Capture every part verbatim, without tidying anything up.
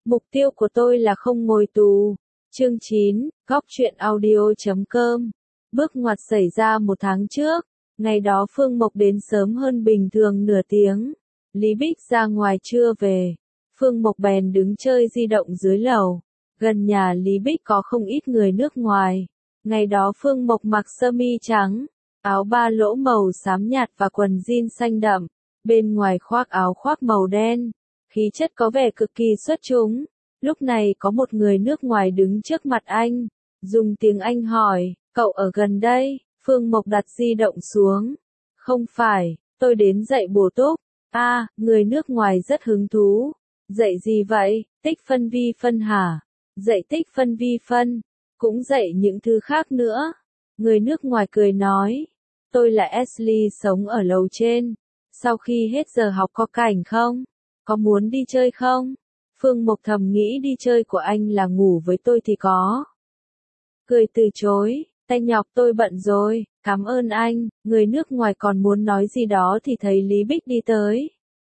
Mục tiêu của tôi là không ngồi tù. Chương chín, góc truyện audio chấm com. Bước ngoặt xảy ra một tháng trước. Ngày đó Phương Mộc đến sớm hơn bình thường nửa tiếng. Lý Bích ra ngoài chưa về. Phương Mộc bèn đứng chơi di động dưới lầu. Gần nhà Lý Bích có không ít người nước ngoài. Ngày đó Phương Mộc mặc sơ mi trắng, áo ba lỗ màu xám nhạt và quần jean xanh đậm. Bên ngoài khoác áo khoác màu đen. Khí chất có vẻ cực kỳ xuất chúng. Lúc này có một người nước ngoài đứng trước mặt anh. Dùng tiếng Anh hỏi, cậu ở gần đây? Phương Mộc đặt di động xuống. Không phải, tôi đến dạy bổ túc. À, người nước ngoài rất hứng thú. Dạy gì vậy? Tích phân vi phân hả? Dạy tích phân vi phân. Cũng dạy những thứ khác nữa. Người nước ngoài cười nói. Tôi là Ashley sống ở lầu trên. Sau khi hết giờ học có cảnh không? Có muốn đi chơi không? Phương Mộc thầm nghĩ đi chơi của anh là ngủ với tôi thì có. Cười từ chối, tay nhọc tôi bận rồi, cảm ơn anh. Người nước ngoài còn muốn nói gì đó thì thấy Lý Bích đi tới.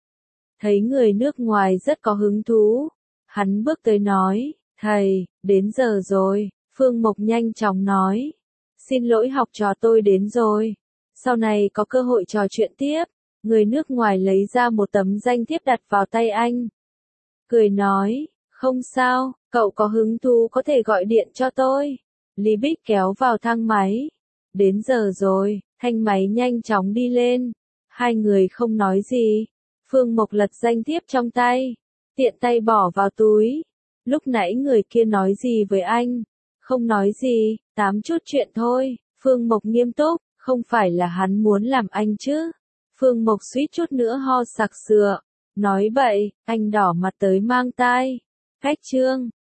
Thấy người nước ngoài rất có hứng thú. Hắn bước tới nói, thầy, đến giờ rồi. Phương Mộc nhanh chóng nói. Xin lỗi học trò tôi đến rồi. Sau này có cơ hội trò chuyện tiếp. Người nước ngoài lấy ra một tấm danh thiếp đặt vào tay anh. Cười nói, không sao, cậu có hứng thú có thể gọi điện cho tôi. Lý Bích kéo vào thang máy. Đến giờ rồi, thanh máy nhanh chóng đi lên. Hai người không nói gì. Phương Mộc lật danh thiếp trong tay. Tiện tay bỏ vào túi. Lúc nãy người kia nói gì với anh? Không nói gì, tám chút chuyện thôi. Phương Mộc nghiêm túc, không phải là hắn muốn làm anh chứ. Phương Mộc suýt chút nữa ho sặc sụa. Nói bậy, anh đỏ mặt tới mang tai. Cách chương.